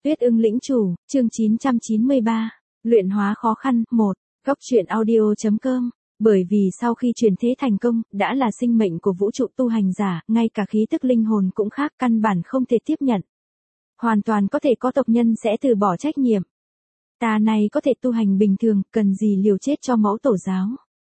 Tuyết ưng lĩnh chủ, chương 993. Luyện hóa khó khăn, 1. Góc truyện audio.com. Bởi vì sau khi chuyển thế thành công, đã là sinh mệnh của vũ trụ tu hành giả, ngay cả khí tức linh hồn cũng khác, căn bản không thể tiếp nhận. Hoàn toàn có thể có tộc nhân sẽ từ bỏ trách nhiệm. Ta này có thể tu hành bình thường, cần gì liều chết cho mẫu tổ giáo.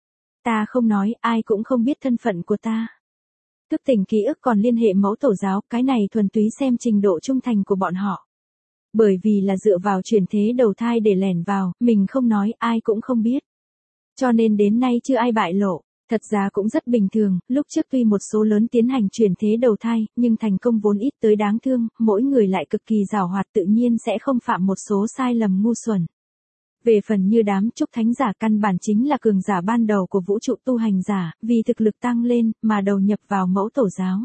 Ta không nói, ai cũng không biết thân phận của ta. Thức tỉnh ký ức còn liên hệ mẫu tổ giáo, cái này thuần túy xem trình độ trung thành của bọn họ. Bởi vì là dựa vào chuyển thế đầu thai để lẻn vào, mình không nói, ai cũng không biết. Cho nên đến nay chưa ai bại lộ. Thật ra cũng rất bình thường, lúc trước tuy một số lớn tiến hành chuyển thế đầu thai, nhưng thành công vốn ít tới đáng thương, mỗi người lại cực kỳ giàu hoạt, tự nhiên sẽ không phạm một số sai lầm ngu xuẩn. Về phần như đám trúc thánh giả, căn bản chính là cường giả ban đầu của vũ trụ tu hành giả, vì thực lực tăng lên mà đầu nhập vào mẫu tổ giáo.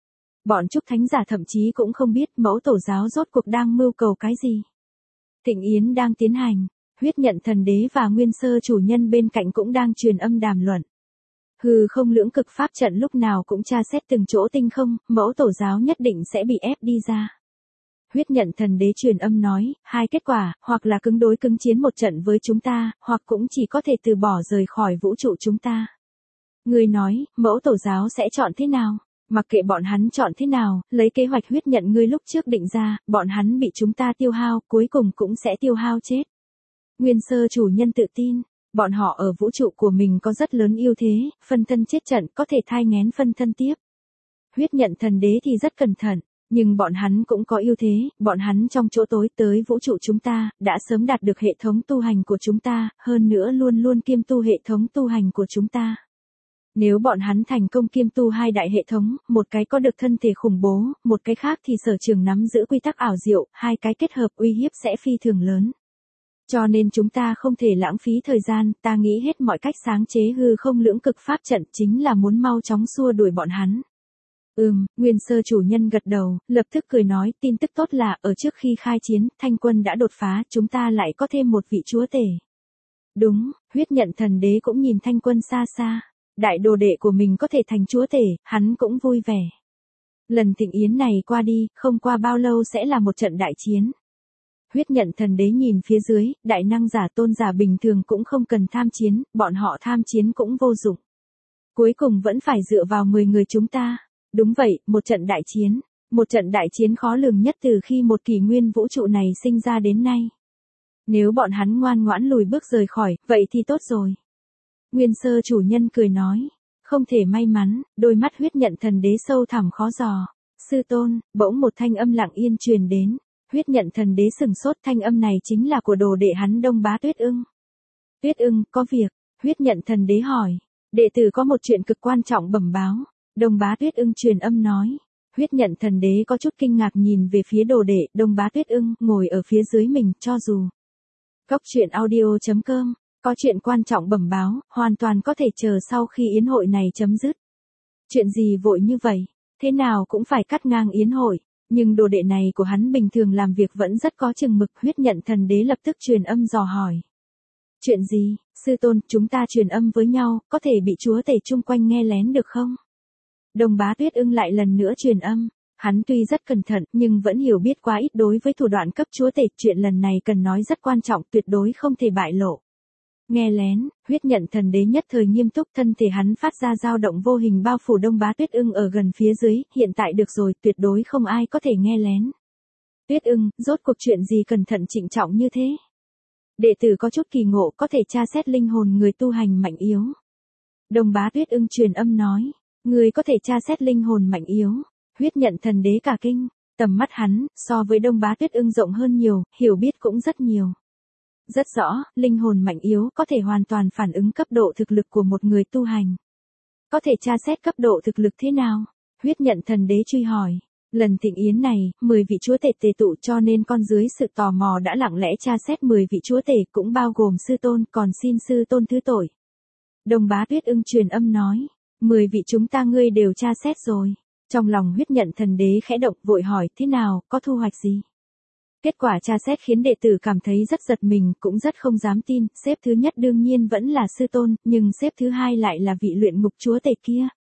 Bọn trúc thánh giả thậm chí cũng không biết mẫu tổ giáo rốt cuộc đang mưu cầu cái gì. Thịnh yến đang tiến hành, huyết nhận thần đế và nguyên sơ chủ nhân bên cạnh cũng đang truyền âm đàm luận. Hư không lưỡng cực pháp trận lúc nào cũng tra xét từng chỗ tinh không, mẫu tổ giáo nhất định sẽ bị ép đi ra. Huyết nhận thần đế truyền âm nói, hai kết quả, hoặc là cứng đối cứng chiến một trận với chúng ta, hoặc cũng chỉ có thể từ bỏ rời khỏi vũ trụ chúng ta. Người nói, mẫu tổ giáo sẽ chọn thế nào? Mặc kệ bọn hắn chọn thế nào, lấy kế hoạch huyết nhận ngươi lúc trước định ra, bọn hắn bị chúng ta tiêu hao, cuối cùng cũng sẽ tiêu hao chết. Nguyên sơ chủ nhân tự tin, bọn họ ở vũ trụ của mình có rất lớn ưu thế, phân thân chết trận có thể thai nghén phân thân tiếp. Huyết nhận thần đế thì rất cẩn thận, nhưng bọn hắn cũng có ưu thế, bọn hắn trong chỗ tối tới vũ trụ chúng ta, đã sớm đạt được hệ thống tu hành của chúng ta, hơn nữa luôn luôn kiêm tu hệ thống tu hành của chúng ta. Nếu bọn hắn thành công kiêm tu hai đại hệ thống, một cái có được thân thể khủng bố, một cái khác thì sở trường nắm giữ quy tắc ảo diệu, hai cái kết hợp uy hiếp sẽ phi thường lớn. Cho nên chúng ta không thể lãng phí thời gian, ta nghĩ hết mọi cách sáng chế hư không lưỡng cực pháp trận chính là muốn mau chóng xua đuổi bọn hắn. Nguyên sơ chủ nhân gật đầu, lập tức cười nói, tin tức tốt là, ở trước khi khai chiến, Thanh quân đã đột phá, chúng ta lại có thêm một vị chúa tể. Đúng, huyết nhận thần đế cũng nhìn Thanh quân xa xa. Đại đồ đệ của mình có thể thành chúa tể, hắn cũng vui vẻ. Lần thịnh yến này qua đi, không qua bao lâu sẽ là một trận đại chiến. Huyết nhận thần đế nhìn phía dưới, đại năng giả tôn giả bình thường cũng không cần tham chiến, bọn họ tham chiến cũng vô dụng. Cuối cùng vẫn phải dựa vào 10 người chúng ta. Đúng vậy, một trận đại chiến. Một trận đại chiến khó lường nhất từ khi một kỷ nguyên vũ trụ này sinh ra đến nay. Nếu bọn hắn ngoan ngoãn lùi bước rời khỏi, vậy thì tốt rồi. Nguyên sơ chủ nhân cười nói, không thể may mắn, đôi mắt huyết nhận thần đế sâu thẳm khó dò. Sư tôn, bỗng một thanh âm lặng yên truyền đến, huyết nhận thần đế sừng sốt, thanh âm này chính là của đồ đệ hắn Đông Bá Tuyết ưng. Tuyết ưng, có việc, huyết nhận thần đế hỏi, đệ tử có một chuyện cực quan trọng bẩm báo. Đông Bá Tuyết ưng truyền âm nói, huyết nhận thần đế có chút kinh ngạc nhìn về phía đồ đệ, Đông Bá Tuyết ưng, ngồi ở phía dưới mình, cho dù. Góc truyện audio.com. Có chuyện quan trọng bẩm báo, hoàn toàn có thể chờ sau khi yến hội này chấm dứt. Chuyện gì vội như vậy, thế nào cũng phải cắt ngang yến hội, nhưng đồ đệ này của hắn bình thường làm việc vẫn rất có chừng mực. Huyết nhận thần đế lập tức truyền âm dò hỏi. Chuyện gì, sư tôn, chúng ta truyền âm với nhau, có thể bị chúa tể chung quanh nghe lén được không? Đông Bá Tuyết ưng lại lần nữa truyền âm. Hắn tuy rất cẩn thận, nhưng vẫn hiểu biết quá ít đối với thủ đoạn cấp chúa tể, chuyện lần này cần nói rất quan trọng, tuyệt đối không thể bại lộ. Nghe lén, huyết nhận thần đế nhất thời nghiêm túc, thân thể hắn phát ra dao động vô hình bao phủ Đông Bá Tuyết ưng ở gần phía dưới, hiện tại được rồi, tuyệt đối không ai có thể nghe lén. Tuyết ưng, rốt cuộc chuyện gì cẩn thận trịnh trọng như thế? Đệ tử có chút kỳ ngộ, có thể tra xét linh hồn người tu hành mạnh yếu. Đông Bá Tuyết ưng truyền âm nói, người có thể tra xét linh hồn mạnh yếu. Huyết nhận thần đế cả kinh, tầm mắt hắn, so với Đông Bá Tuyết ưng rộng hơn nhiều, hiểu biết cũng rất nhiều. Rất rõ, linh hồn mạnh yếu có thể hoàn toàn phản ứng cấp độ thực lực của một người tu hành. Có thể tra xét cấp độ thực lực thế nào? Huyết nhận thần đế truy hỏi. Lần thịnh yến này, 10 vị chúa tể tề tụ, cho nên con dưới sự tò mò đã lặng lẽ tra xét 10 vị chúa tể, cũng bao gồm sư tôn, còn xin sư tôn thứ tội. Đông Bá Tuyết ưng truyền âm nói, 10 vị chúng ta ngươi đều tra xét rồi. Trong lòng huyết nhận thần đế khẽ động, vội hỏi, thế nào, có thu hoạch gì? Kết quả tra xét khiến đệ tử cảm thấy rất giật mình, cũng rất không dám tin, xếp thứ nhất đương nhiên vẫn là sư tôn, nhưng xếp thứ hai lại là vị luyện ngục chúa tể kia.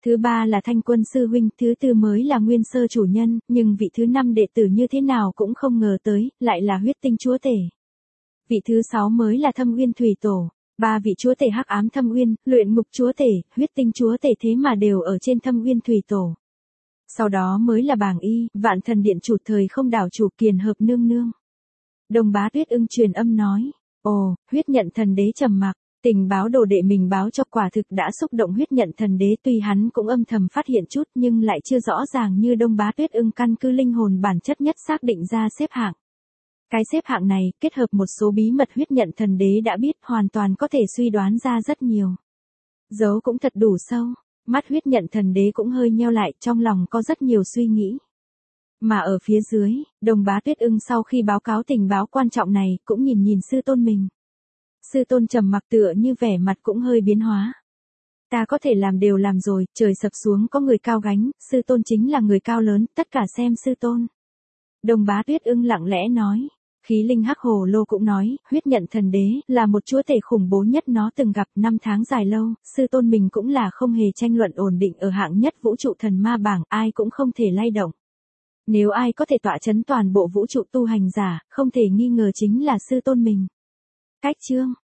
Thứ ba là Thanh Quân sư huynh, thứ tư mới là Nguyên Sơ chủ nhân, nhưng vị thứ năm đệ tử như thế nào cũng không ngờ tới, lại là Huyết Tinh chúa tể. Vị thứ sáu mới là Thâm Uyên thủy tổ. Ba vị chúa tể hắc ám Thâm Uyên, Luyện Ngục chúa tể, Huyết Tinh chúa tể thế mà đều ở trên Thâm Uyên thủy tổ. Sau đó mới là Bàng Y, Vạn Thần Điện chủ thời không đảo chủ Kiền Hợp nương nương. Đồng Bá Tuyết Ưng truyền âm nói, ồ, Huyết Nhận thần đế trầm mặc, tình báo đồ đệ mình báo cho quả thực đã xúc động Huyết Nhận thần đế, tuy hắn cũng âm thầm phát hiện chút nhưng lại chưa rõ ràng như Đông Bá Tuyết Ưng căn cứ linh hồn bản chất nhất xác định ra xếp hạng. Cái xếp hạng này, kết hợp một số bí mật Huyết Nhận thần đế đã biết, hoàn toàn có thể suy đoán ra rất nhiều. Dấu cũng thật đủ sâu, mắt Huyết Nhận thần đế cũng hơi nheo lại, trong lòng có rất nhiều suy nghĩ. Mà ở phía dưới, Đồng Bá Tuyết Ưng sau khi báo cáo tình báo quan trọng này, cũng nhìn sư tôn mình. Sư tôn trầm mặc tựa như vẻ mặt cũng hơi biến hóa. Ta có thể làm đều làm rồi, trời sập xuống có người cao gánh, sư tôn chính là người cao lớn, tất cả xem sư tôn. Đồng Bá Tuyết Ưng lặng lẽ nói. Khí linh hắc hồ lô cũng nói, Huyết Nhận thần đế là một chúa tể khủng bố nhất nó từng gặp 5 tháng dài lâu, sư tôn mình cũng là không hề tranh luận ổn định ở hạng nhất vũ trụ thần ma bảng, ai cũng không thể lay động. Nếu ai có thể tọa chấn toàn bộ vũ trụ tu hành giả, không thể nghi ngờ chính là sư tôn mình. Cách chương